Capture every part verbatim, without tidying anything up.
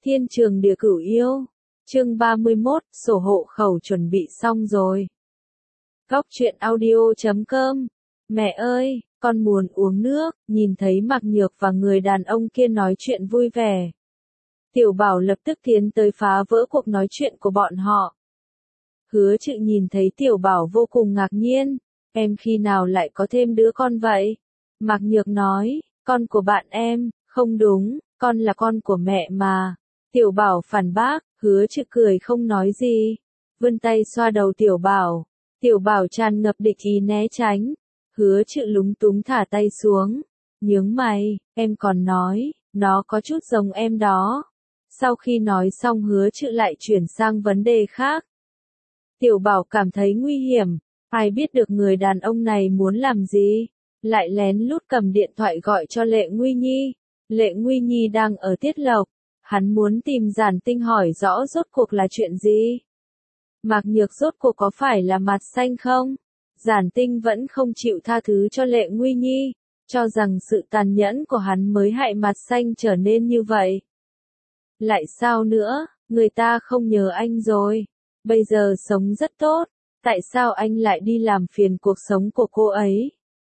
Thiên trường địa cửu yêu. Chương ba mươi mốt, sổ hộ khẩu chuẩn bị xong rồi. Góc truyện audio chấm com. Mẹ ơi, con muốn uống nước, nhìn thấy Mạc Nhược và người đàn ông kia nói chuyện vui vẻ. Tiểu Bảo lập tức tiến tới phá vỡ cuộc nói chuyện của bọn họ. Hứa Trự nhìn thấy Tiểu Bảo vô cùng ngạc nhiên, em khi nào lại có thêm đứa con vậy? Mạc Nhược nói, con của bạn em, không đúng, con là con của mẹ mà. Tiểu Bảo phản bác, Hứa Trự cười không nói gì, vươn tay xoa đầu Tiểu Bảo. Tiểu Bảo tràn ngập địch ý né tránh, Hứa Trự lúng túng thả tay xuống, nhướng mày, em còn nói, nó có chút giống em đó. Sau khi nói xong Hứa Trự lại chuyển sang vấn đề khác. Tiểu Bảo cảm thấy nguy hiểm, ai biết được người đàn ông này muốn làm gì, lại lén lút cầm điện thoại gọi cho Lệ Nguy Nhi. Lệ Nguy Nhi đang ở tiết lộc, hắn muốn tìm Giản Tinh hỏi rõ rốt cuộc là chuyện gì. Mạc Nhược rốt cuộc có phải là mặt xanh không? Giản Tinh vẫn không chịu tha thứ cho Lệ Nguy Nhi, cho rằng sự tàn nhẫn của hắn mới hại mặt xanh trở nên như vậy. Lại sao nữa, người ta không nhớ anh rồi, bây giờ sống rất tốt, tại sao anh lại đi làm phiền cuộc sống của cô ấy?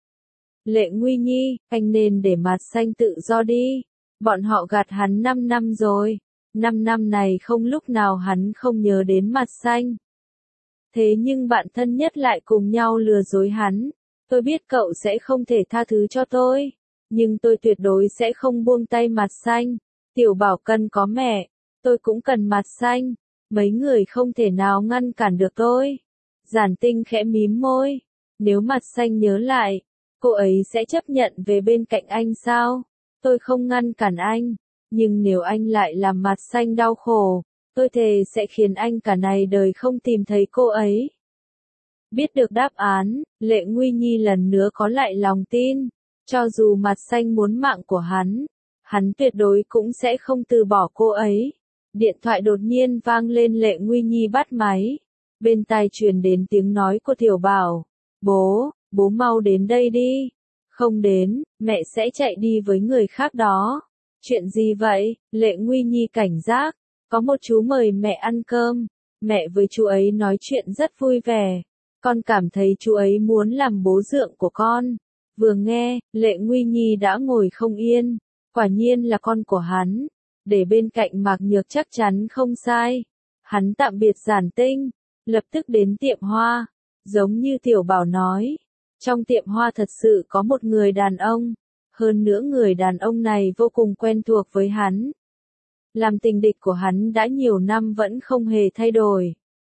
Lệ Nguy Nhi, anh nên để mặt xanh tự do đi, bọn họ gạt hắn năm năm rồi, năm năm này không lúc nào hắn không nhớ đến mặt xanh. Thế nhưng bạn thân nhất lại cùng nhau lừa dối hắn, tôi biết cậu sẽ không thể tha thứ cho tôi, nhưng tôi tuyệt đối sẽ không buông tay mặt xanh. Tiểu Bảo cần có mẹ, tôi cũng cần mặt xanh, mấy người không thể nào ngăn cản được tôi. Giản Tinh khẽ mím môi, nếu mặt xanh nhớ lại, cô ấy sẽ chấp nhận về bên cạnh anh sao? Tôi không ngăn cản anh, nhưng nếu anh lại làm mặt xanh đau khổ, tôi thề sẽ khiến anh cả này đời không tìm thấy cô ấy. Biết được đáp án, Lệ Nguy Nhi lần nữa có lại lòng tin, cho dù mặt xanh muốn mạng của hắn, hắn tuyệt đối cũng sẽ không từ bỏ cô ấy. Điện thoại đột nhiên vang lên, Lệ Nguy Nhi bắt máy, bên tai truyền đến tiếng nói của Tiểu Bảo, bố, bố mau đến đây đi, không đến, mẹ sẽ chạy đi với người khác đó. Chuyện gì vậy? Lệ Nguy Nhi cảnh giác, có một chú mời mẹ ăn cơm, mẹ với chú ấy nói chuyện rất vui vẻ, con cảm thấy chú ấy muốn làm bố dượng của con. Vừa nghe, Lệ Nguy Nhi đã ngồi không yên, quả nhiên là con của hắn, để bên cạnh Mạc Nhược chắc chắn không sai. Hắn tạm biệt Giản Tinh, lập tức đến tiệm hoa, giống như Tiểu Bảo nói, trong tiệm hoa thật sự có một người đàn ông, hơn nữa người đàn ông này vô cùng quen thuộc với hắn. Làm tình địch của hắn đã nhiều năm vẫn không hề thay đổi.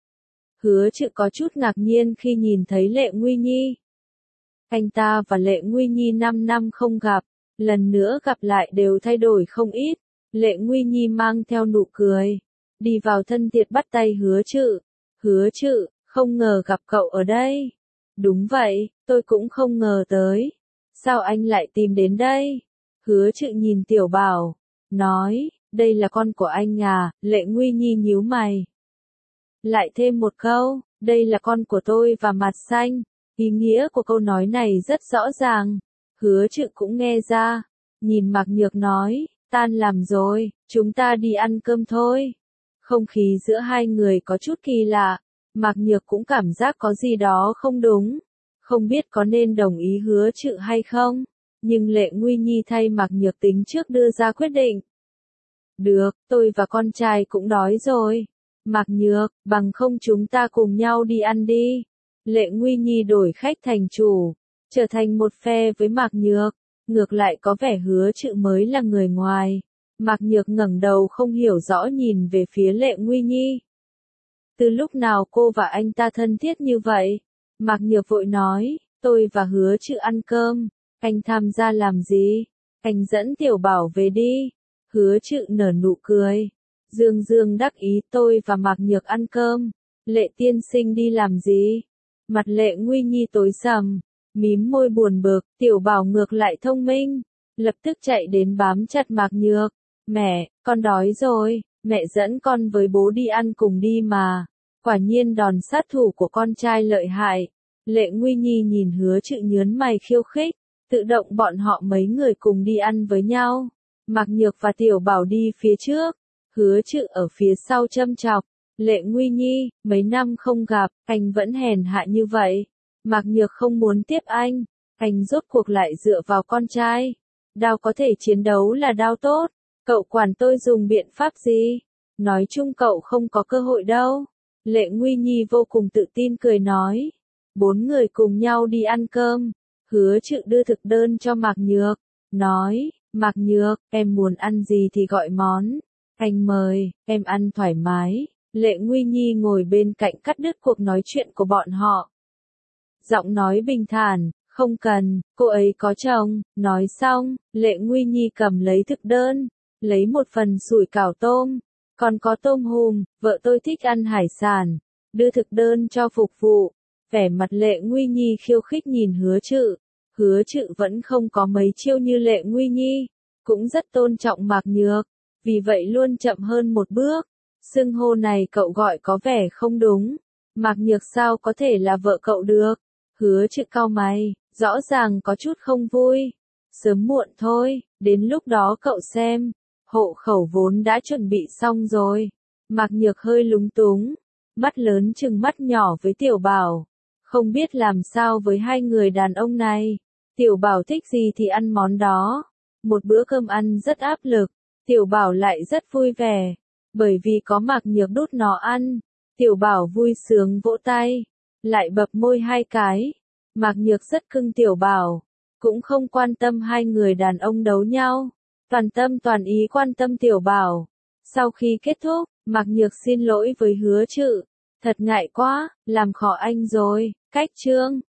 Hứa Trự có chút ngạc nhiên khi nhìn thấy Lệ Nguy Nhi. Anh ta và Lệ Nguy Nhi năm năm không gặp, lần nữa gặp lại đều thay đổi không ít. Lệ Nguy Nhi mang theo nụ cười, đi vào thân thiệt bắt tay Hứa Trự. Hứa Trự, không ngờ gặp cậu ở đây. Đúng vậy, tôi cũng không ngờ tới. Sao anh lại tìm đến đây? Hứa Trự nhìn Tiểu Bảo, nói, đây là con của anh à? Lệ Nguy Nhi nhíu mày. Lại thêm một câu, đây là con của tôi và mặt xanh. Ý nghĩa của câu nói này rất rõ ràng. Hứa Trự cũng nghe ra, nhìn Mạc Nhược nói, tan làm rồi, chúng ta đi ăn cơm thôi. Không khí giữa hai người có chút kỳ lạ, Mạc Nhược cũng cảm giác có gì đó không đúng, không biết có nên đồng ý Hứa Trự hay không, nhưng Lệ Nguy Nhi thay Mạc Nhược tính trước đưa ra quyết định. Được, tôi và con trai cũng đói rồi. Mạc Nhược, bằng không chúng ta cùng nhau đi ăn đi. Lệ Nguy Nhi đổi khách thành chủ, trở thành một phe với Mạc Nhược, ngược lại có vẻ Hứa Trự mới là người ngoài. Mạc Nhược ngẩng đầu không hiểu rõ nhìn về phía Lệ Nguy Nhi. Từ lúc nào cô và anh ta thân thiết như vậy? Mạc Nhược vội nói, tôi và Hứa Trự ăn cơm, anh tham gia làm gì? Anh dẫn Tiểu Bảo về đi. Hứa Trự nở nụ cười, dương dương đắc ý, tôi và Mạc Nhược ăn cơm, Lệ tiên sinh đi làm gì? Mặt Lệ Nguy Nhi tối sầm, mím môi buồn bực. Tiểu Bảo ngược lại thông minh, lập tức chạy đến bám chặt Mạc Nhược. Mẹ, con đói rồi, mẹ dẫn con với bố đi ăn cùng đi mà. Quả nhiên đòn sát thủ của con trai lợi hại. Lệ Nguy Nhi nhìn Hứa Trự nhớn mày khiêu khích, tự động bọn họ mấy người cùng đi ăn với nhau. Mạc Nhược và Tiểu Bảo đi phía trước, Hứa Trự ở phía sau châm chọc, Lệ Nguy Nhi, mấy năm không gặp, anh vẫn hèn hạ như vậy. Mạc Nhược không muốn tiếp anh, anh rốt cuộc lại dựa vào con trai. Đao có thể chiến đấu là đao tốt, cậu quản tôi dùng biện pháp gì? Nói chung cậu không có cơ hội đâu. Lệ Nguy Nhi vô cùng tự tin cười nói. Bốn người cùng nhau đi ăn cơm. Hứa Trự đưa thực đơn cho Mạc Nhược. Nói, Mạc Nhược, em muốn ăn gì thì gọi món. Anh mời, em ăn thoải mái. Lệ Nguy Nhi ngồi bên cạnh cắt đứt cuộc nói chuyện của bọn họ. Giọng nói bình thản, không cần, cô ấy có chồng. Nói xong, Lệ Nguy Nhi cầm lấy thực đơn, lấy một phần sủi cảo tôm. Còn có tôm hùm, vợ tôi thích ăn hải sản. Đưa thực đơn cho phục vụ. Vẻ mặt Lệ Nguy Nhi khiêu khích nhìn Hứa Trự. Hứa Trự vẫn không có mấy chiêu như Lệ Nguy Nhi, cũng rất tôn trọng Mạc Nhược, vì vậy luôn chậm hơn một bước. Xưng hô này cậu gọi có vẻ không đúng. Mạc Nhược sao có thể là vợ cậu được? Hứa Trự cau mày, rõ ràng có chút không vui. Sớm muộn thôi, đến lúc đó cậu xem. Hộ khẩu vốn đã chuẩn bị xong rồi. Mạc Nhược hơi lúng túng, mắt lớn chừng mắt nhỏ với Tiểu Bảo. Không biết làm sao với hai người đàn ông này. Tiểu Bảo thích gì thì ăn món đó. Một bữa cơm ăn rất áp lực, Tiểu Bảo lại rất vui vẻ. Bởi vì có Mạc Nhược đút nó ăn. Tiểu Bảo vui sướng vỗ tay, lại bập môi hai cái. Mạc Nhược rất cưng Tiểu Bảo, cũng không quan tâm hai người đàn ông đấu nhau. Toàn tâm toàn ý quan tâm Tiểu Bảo. Sau khi kết thúc, Mạc Nhược xin lỗi với Hứa Trự. Thật ngại quá, làm khó anh rồi. Cách chương